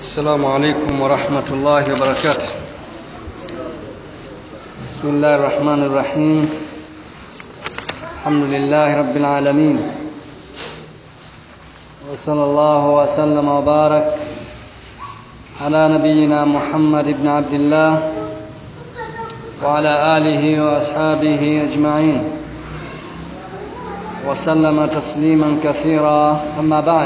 السلام عليكم ورحمة الله وبركاته. بسم الله الرحمن الرحيم. الحمد لله رب العالمين، وصلى الله وسلم وبارك على نبينا محمد بن عبد الله وعلى آله وأصحابه أجمعين وسلم تسليما كثيرا. أما بعد،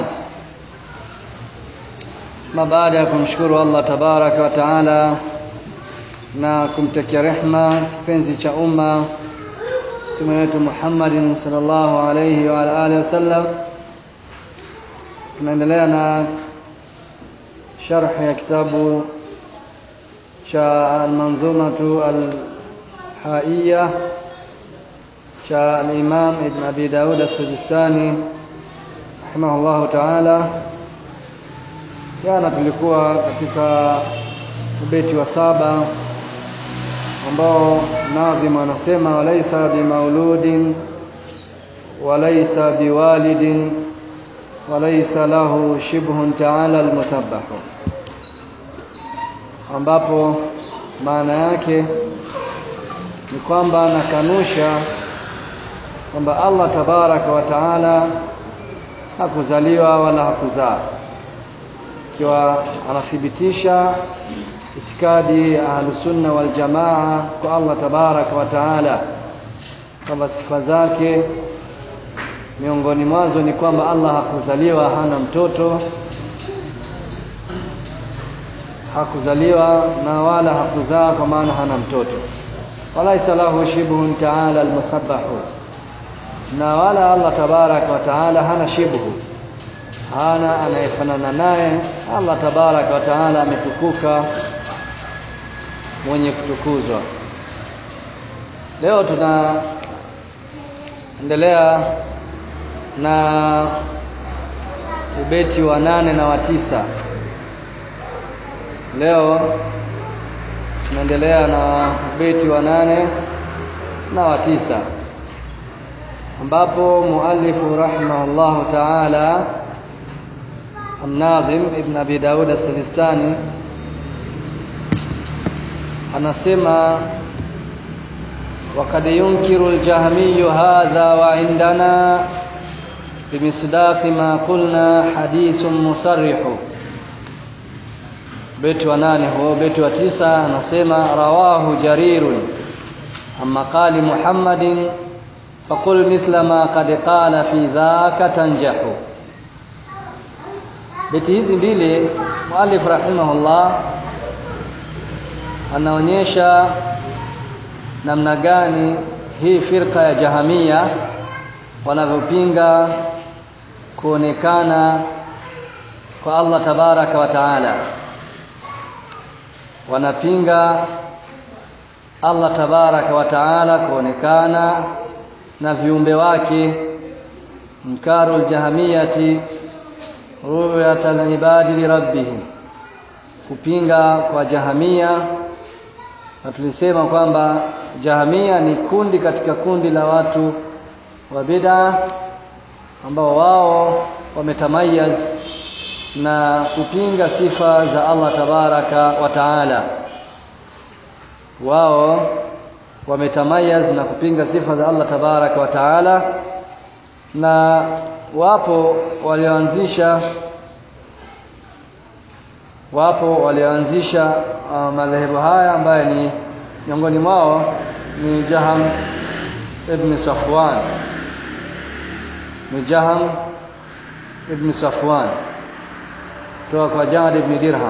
baada ya kumshukuru Allah tabaraka wa taala na kumtakia rehma kipenzi cha umma Mtume wetu Muhammadin sallallahu alayhi wa alihi wasallam, tunaendelea na sharh ya kitabu cha al-Manzumatu al-Haiyya cha al-Imam Ibn Abi Daud as-Sijistani rahimahullahu ta'ala. Jana tulikuwa katika ubeti wa 7 ambao nadhim anasema walaysa bimauludin walaysa biwalidin walaysa lahu shibhun ta'ala al-musabbah, ambapo maana yake ni kwamba anakanusha kwamba Allah tabaraka wa taala hakuzaliwa wala hakuzaa, ikiwa anathibitisha itikadi ya Ahlusunna wal Jamaa kwa Allah tabaraka wa taala kwamba sifa zake miongoni mwazo ni kwamba Allah hakuzaliwa, hana mtoto, hakuzaliwa na wala hakuzaa, kwa maana hana mtoto. Walaysa lahu shibhun ta'ala al-musabbahu, na wala Allah tabaraka wa taala hana shibhu, hana anayefanana naye. Allah tabaraka wa taala ametukuka, mwenye kutukuzwa. Leo tunaendelea na ubeti wa 8 na wa 9. Leo tunaendelea na ubeti wa 8 na wa 9, ambapo muallifu rahimahullahu ta'ala An-Nadhim Ibn Abi Daud as-Sijistani anasema وقد ينكر الجهمي هذا وعندنا بمصداق ما قلنا حديث مصرح. بيت wa 8 huo. Beti wa 9 anasema rawahu jarirun amma qali muhammadin faqul mithla ma qad qala fi dhaka tanjahu. Beti hizi mbili muallif rahimahullah anaonyesha namna gani hii firqa ya Jahamia wanavyopinga kuonekana kwa Allah tabaraka wa taala. Wanapinga Allah tabaraka wa taala kuonekana na viumbe wake. Mkarul jahamiyati ru'yatal ibadi li rabbihim, kupinga kwa Jahamia. Na tulisema kwamba Jahamia ni kundi katika kundi la watu wa bid'a ambao wao wametamayaz na kupinga sifa za Allah tabaraka wa taala. Wao wametamayaz na kupinga sifa za Allah tabaraka wa taala, na wapo walioanzisha madhehebu haya ambaye ni miongoni mwao ni Jaham ibn Safwan. Kutoka kwa Ja'd ibn Dirham,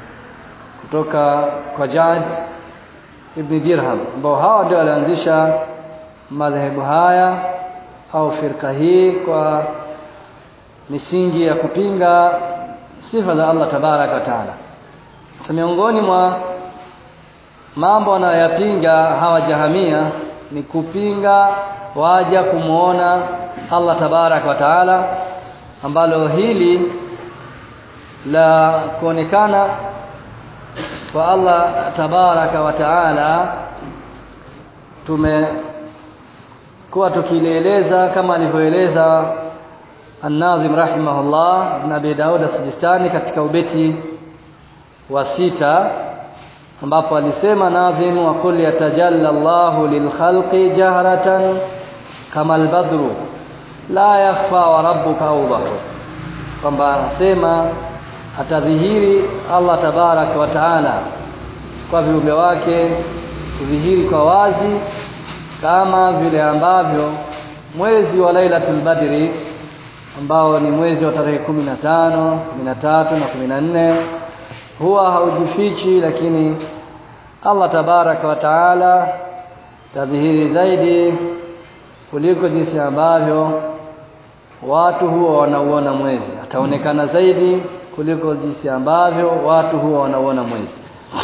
ambao hawa ndio walianzisha madhehebu haya au firqa hii kwa misingi ya kupinga sifa za Allah tabaraka wa taala. Sasa miongoni mwa mambo wanayopinga hawa Jahamia ni kupinga waja kumuona Allah tabaraka wa taala, ambalo hili la kuonekana kwa Allah tabaraka wa taala tumekuwa tukieleza kama alivyoeleza An-Nadhim rahimahullah Ibn Abi Daud as-Sijistani katika ubeti wa 6 ambapo alisema nadhim wa qul yatajalla Allahu lilkhalqi jahratan kama albadru la yakhfa wa rabbuka awdahu, kwamba anasema atadhihiri Allah tabarak wa taala kwa viumbe wake kudhihiri kwa wazi kama vile ambavyo mwezi wa Lailatul Badri ambao ni mwezi wa tarehe 15, 13 na 14 huwa haujifichi, lakini Allah tabaraka wa taala tadhihiri zaidi kuliko jinsi ambavyo watu huwa wanauona mwezi. Ataonekana zaidi kuliko jinsi ambavyo watu huwa wanauona mwezi.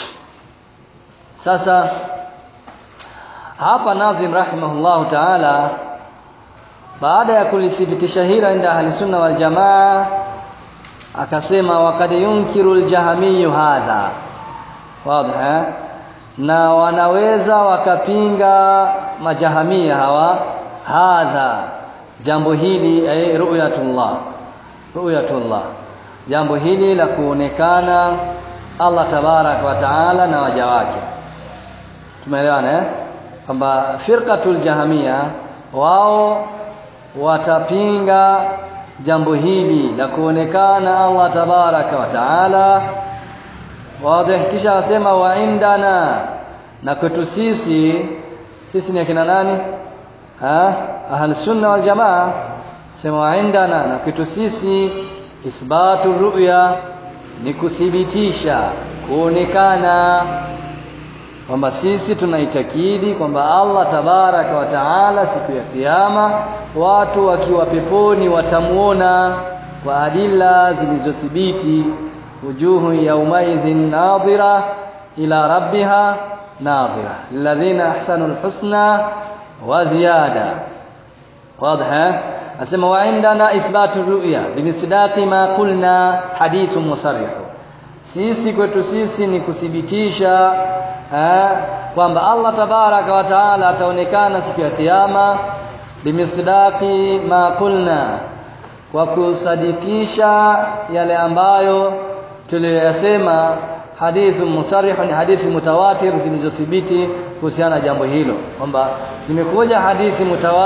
Sasa hapa Nadhim rahimahullahu taala baada ya kulithibitisha hilo inda ahli sunna wal jamaa akasema waqad yunkiru al-jahmiyyu hadha wazi, na wanaweza wakapinga majahamia hawa hadha jambo hili ay ru'yatullah jambo hili la kuonekana Allah tabarak wa taala na waja wake. Tumeelewana kwamba firqatul jahmia wao watapinga jambo hili la kuonekana Allah tabaraka wa taala wazi. Kisha asema wa indana, na kwetu sisi ni akina nani? Ahli sunna wal jamaa. Sema wa indana, na kwetu sisi ithbatu ru'ya ni kuthibitisha kuonekana, kwamba sisi tunaitakidi kwamba Allah tabaraka wa taala siku ya kiyama watu wakiwa peponi watamuona kwa adilla zilizothibiti. Wujuhu yawmaidhin nadhira ila rabbiha nadhira lilladhina ahsanul husna wa ziyada. Wazi. Asema wa indana ithbatu ru'ya bimisdaqi ma qulna hadithun musarrih. Sisi kwetu sisi ni kuthibitisha kwamba Allah tabaraka wa taala ataonekana siku ya kiyama bimisdaqi ma qulna, kwa kusadikisha yale ambayo tuliyosema. Hadithu musarrih ni hadithi mutawatir zilizothibiti kuhusiana na jambo hilo, kwamba zimekuja hadithi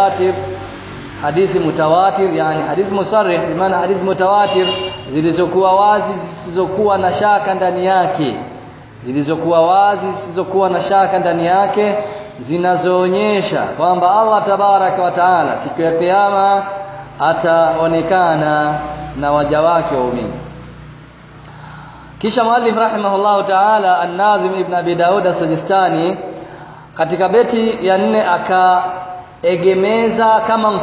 mutawatir yani hadithi musarrih bi maana hadithi mutawatir zilizokuwa wazi zisizokuwa na shaka ndani yake, zinazoonyesha kwamba Allah tabaraka wa taala siku ya kiyama ataonekana na waja wake waumini. Kisha muallif rahimahullahu taala an-Nadhim ibn Abi Daud as-Sijistani katika beti ya 4 akaegemeza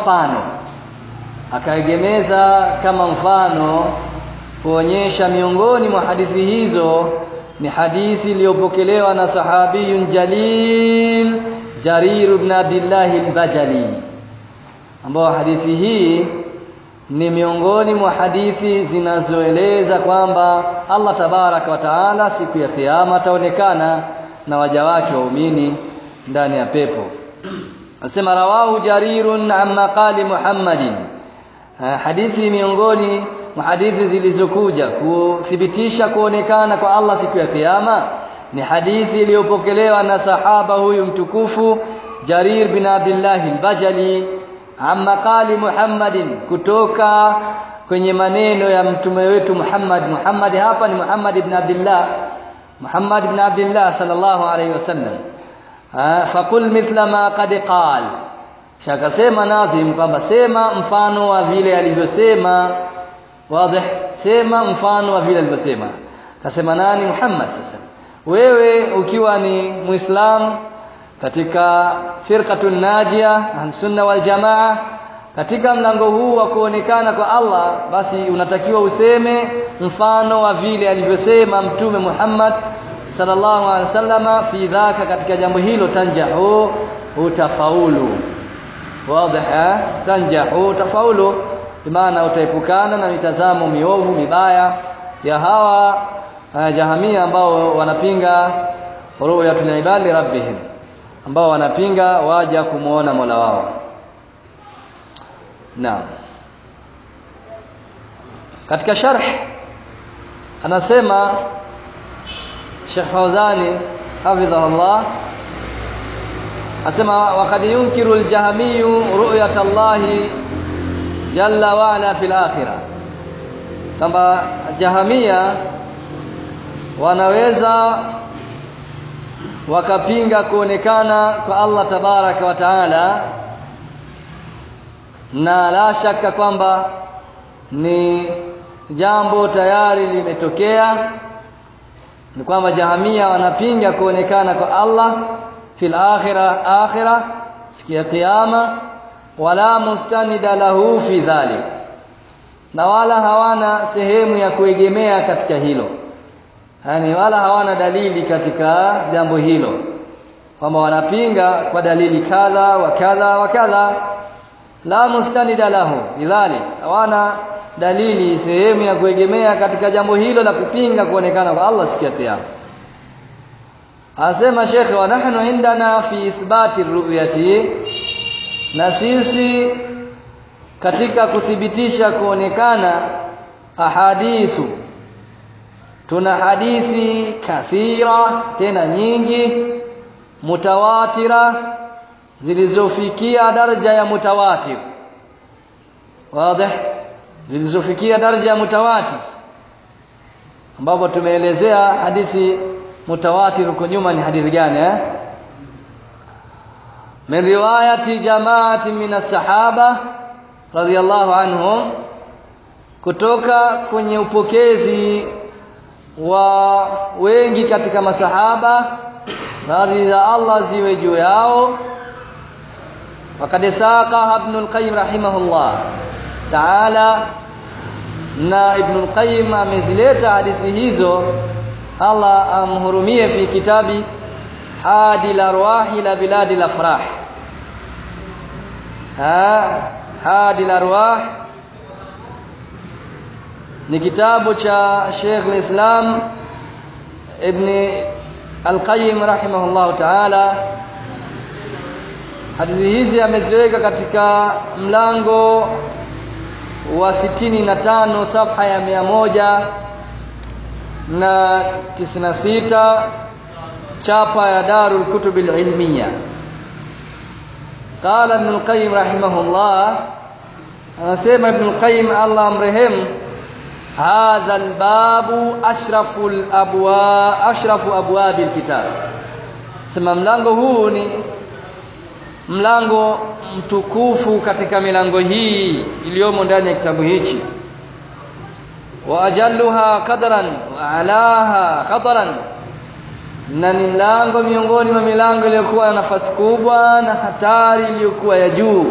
kama mfano kuonyesha miongoni mwa hadithi hizo ni hadithi iliyopokelewa na sahabiyun jalil Jarir ibn Abdullah al-Bajali, ambao hadithi hii ni miongoni mwa hadithi zinazoeleza kwamba Allah tabaraka wa taala siku ya kiyama ataonekana na waja wake waumini ndani ya pepo. Anasema rawahu Jarirun amma qali Muhammadin. Hadithi miongoni mwa hadithi zilizokuja kuthibitisha kuonekana kwa Allah siku ya kiyama ni hadithi iliyopokelewa na sahaba huyu mtukufu Jarir bin Abdullah al-Bajali amma qali Muhammadin, kutoka kwenye maneno ya mtume wetu Muhammad hapa ni Muhammad ibn Abdullah sallallahu alayhi wasallam. Faqul mithla ma qad qal, shakasema Nadhim kwamba sema mfano wa vile alivyosema. Wazi, sema mfano wa vile alivyosema. Kasema nani? Muhammad. Sasa wewe ukiwa ni Muislamu katika firqatun najia sunna wal jamaa, katika mlango huu wa kuonekana kwa Allah, basi unatakiwa useme mfano wa vile alivyosema mtume Muhammad sallallahu alaihi wasallam fi dhaka, katika jambo hilo tanjahu, utafaulu. Wazi, tanjahu, utafaulu, maana utaepukana na mitazamo miovu mibaya ya hawa jahamia ambao wanapinga ru'yatul ibadi rabbihim, ambao wanapinga waja kumuona Mola wao. Naam, katika sharh anasema Sheikh Fawzani hafidhahullah asema waqad yunkiru al-Jahmiyyu ru'yat Allah jalla wa ala fil akhirah, kwamba Jahmiya wanaweza wakapinga kuonekana kwa Allah tabaraka wa taala, na la shaka kwamba ni jambo tayari limetokea, ni kwamba Jahmiya wanapinga kuonekana kwa Allah fil akhirah siku ya kiyama, wala mustanida lahu fi dhalik, na wala hawana sehemu ya kuegemea katika hilo, yani wala hawana dalili katika jambo hilo, kwamba wanapinga kwa dalili kadha wa kadha wa kadha. La mustanida lahu lidhalik, hawana dalili sehemu ya kuegemea katika jambo hilo la kupinga kuonekana kwa Allah siku ya kiyama. Asema Sheikh, wa nahnu indana fi ithbati ru'yati, na sisi katika kuthibitisha kuonekana ahadithu, tuna hadithi kathira tena nyingi, mutawatira, zilizofikia daraja ya mutawatir. Wazi, zilizofikia daraja ya mutawatir, ambapo tumeelezea hadithi mutawatir huko nyuma ni hadithi gani min riwayati jama'ati min as-sahaba radhiyallahu anhum, kutoka kwenye upokezi wa wengi katika masahaba, radhi za Allah ziwe juu yao. Wakad saqa Ibn al-Qayyim rahimahullah ta'ala, na Ibn al-Qayyim amezileta hadithi hizo, Allah amhurumie, fi kitabi Hadi al-Arwah ila biladi al-Afrah. Hadi al-Arwah ni kitabu cha Sheikh al-Islam Ibn al-Qayyim rahimahullah ta'ala. Hadithi hizi ameziweka katika mlango wa 65 safha ya 196 chapa ya Darul Kutub al-Ilmiya. Qala Ibn al-Qayyim rahimahullah, anasema Ibn al-Qayyim Allah amrehemu, hadha al-babu ashrafu abwabil kitab, sema mlango huu ni mlango mtukufu katika milango hii iliyomo ndani ya kitabu hichi. Wa ajalluha qadran wa alaha khataran, na ni mlango miongoni mwa milango iliyokuwa na nafasi kubwa na hatari iliyokuwa ya juu.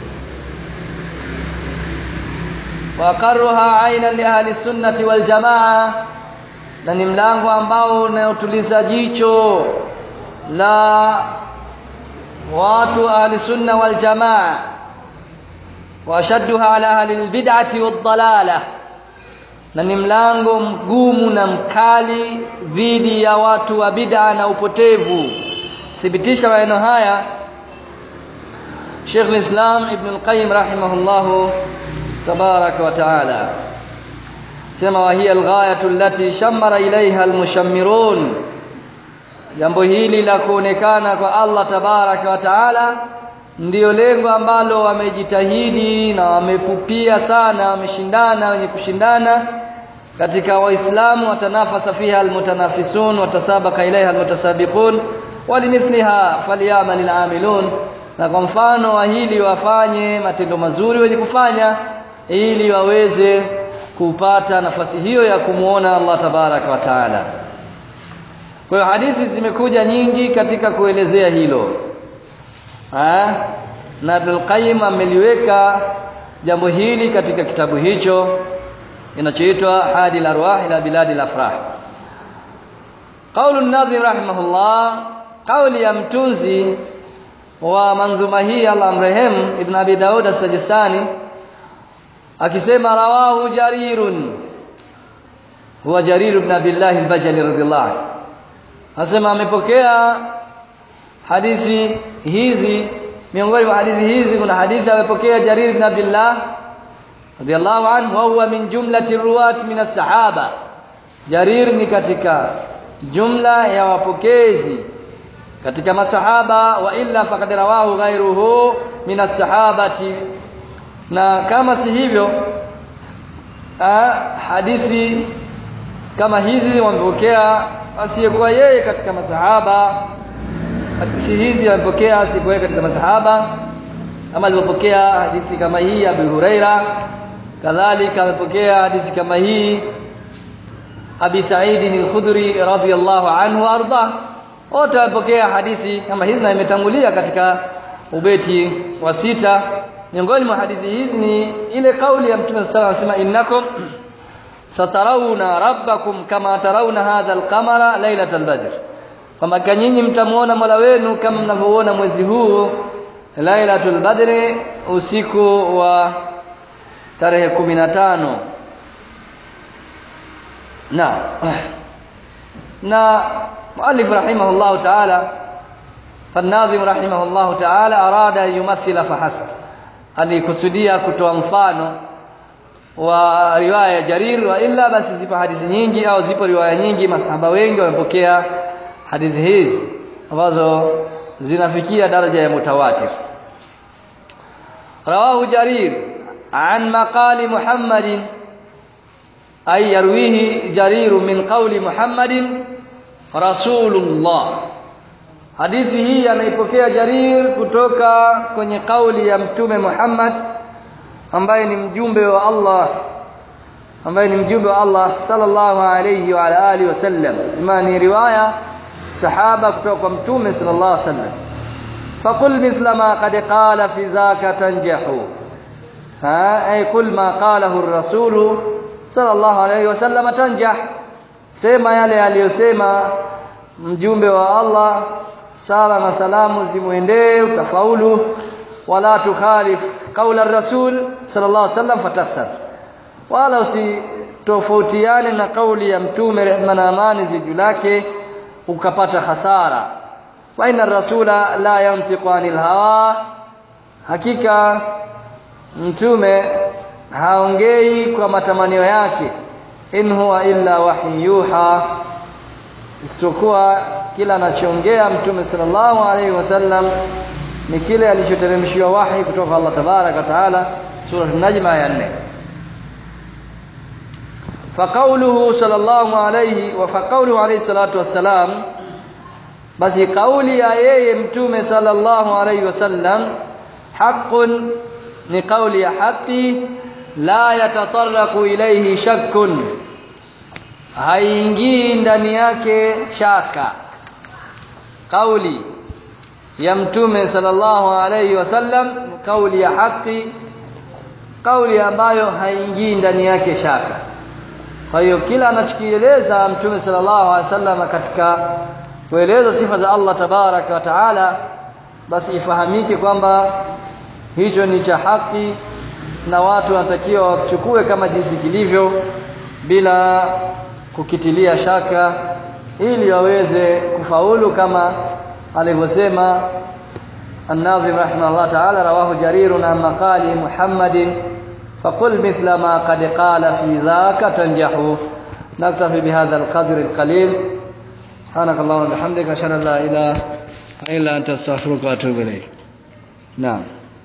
Wa qarruha aina li ahli sunnati wal jamaa, na ni mlango ambao unaotuliza jicho la watu ahli sunna wal jamaa. Wa shadduha ala ahli albid'ati wad dalalah, na ni mlango mgumu na mkali dhidi ya watu wa bid'a na upotevu. Thibitisha maneno haya Sheikh al-Islam Ibn al-Qayyim rahimahullahu tabaraka wa taala, sema wa hiya al-ghayatu allati shammara ilayha al-mushammirun, jambo hili la kuonekana kwa Allah tabaraka wa taala ndio lengo ambalo wamejitahidi na wamepupia sana, wameshindana wenye kushindana katika Waislamu. Watanafasa fiha almutanafisun watasabaqa ilaiha almutasabiqun walimithliha falyamal alamilun, na kwa mfano wa hili wafanye matendo mazuri wenye kufanya, ili waweze kupata nafasi hiyo ya kumuona Allah tabaraka wa taala. Kwa hiyo hadithi zimekuja nyingi katika kuelezea hilo, na Ibn al-Qayyim ameliweka jambo hili katika kitabu hicho inachoitwa Hadi al-Arwah ila biladi al-Afrah. Qaulu an-Nadhim rahimahullah, kauli ya mtunzi wa manzuma hii Allah amrehemu, Ibn Abi Daud as-Sajistani, akisema rawahu Jarirun, huwa Jarir ibn Abdullah al-Bajali radhiyallahu anhu, asema amepokea hadithi hizi. Miongoni mwa hadithi hizi kuna hadithi amepokea Jarir ibn Abdullah radhiyallahu anhu, wa huwa min jumlati ruwat min as-sahaba. Jarir ni katika jumla ya wapokezi katika masahaba, wa illa faqad rawahu ghayruhu min as-sahabati, na kama si hivyo hadithi kama hizi wamepokea asiyekuwa yeye katika masahaba. Hadithi hizi wamepokea asiyekuwa yeye katika masahaba, kama alipokea hadithi kama hii Abu Huraira, kadhalika amepokea hadithi kama hii Abi Sa'id al-Khudri radhiyallahu anhu arda. Wote wamepokea hadithi kama hizi na imetangulia katika ubeti wa 6. Miongoni mwa hadithi hizi ni ile kauli ya Mtume sallallahu alayhi wasallam, innakum satarawna rabbakum kama tarawna hadha al-qamara lailatal badr, kwamba nyinyi mtamuona Mola wenu kama mnavyoona mwezi huu lailatul badr, usiku wa tarehe 15. na muallif rahimahullah ta'ala, فالناظم رحمه الله تعالى أراد أن يمثل فحسب, alikusudia kutoa mfano wa riwaya Jarir, wa illa basi zipo hadithi nyingi au zipo riwaya nyingi, masahaba wengi wamepokea hadithi hizi ambazo zinafikia daraja ya mutawatir. Rawahu Jarir an maqali Muhammadin, ay yarwihi Jarir min qawli Muhammadin Rasulullah. Hadithi hii anaipokea Jarir kutoka kwenye kauli ya Mtume Muhammad ambaye ni mjumbe wa Allah, sallallahu alayhi wa alihi wasallam. Imani riwaya sahaba kutoka kwa Mtume sallallahu alayhi wasallam. Faqul mithla ma qad qala fi dhaka tanjahu, ay qul ma qalahu ar-rasul sallallahu alayhi wasallam tanjah, sema yale aliyosema mjumbe wa Allah, sala na salamu zimuendee, utafaulu. Wala tukhalif qaula ar-rasul sallallahu alayhi wasallam fatahsar, wala usitofautiane na kauli ya Mtume, rehma na amani ziju lake, ukapata hasara. Wa inna ar-rasula la yantiqu anil hawa, hakika Mtume haongei kwa matamanio yake, in huwa illa wahyu yuha, isipokuwa kila anachoongea Mtume sallallahu alaihi wasallam ni kile alichoteremshiwa wahi kutoka kwa Allah tabaraka wa taala. Sura an-Najm aya 4. Faqauluhu sallallahu alayhi wa faqauluhu alayhi salatu wassalam, basi kauli ya yeye Mtume sallallahu alayhi wasallam haqqun, ni kauli ya haki, la yatatarraqu ilayhi shakkun, haingii ndani yake shaka. Kauli ya Mtume sallallahu alayhi wasallam kauli ya haki, kauli ambayo haingii ndani yake shaka. Kwa hiyo kila anachokieleza Mtume sallallahu alayhi wasallam katika kueleza sifa za Allah tabaraka wa taala, basi ifahamike kwamba hicho ni cha haki, na watu wanatakiwa wakichukue kama jinsi kilivyo bila kukitilia shaka, ili waweze kufaulu kama alivyosema an-Nazim rahimahullah ta'ala, rawahu Jarirun an maqali Muhammadin faqul mithla ma qad qala fi dhaka tanjahu. Naktafi bihadha al-qadr al-qalil. Subhanakallahumma wa bihamdika ashhadu an la ilaha illa anta astaghfiruka wa atubu ilayk. Naam.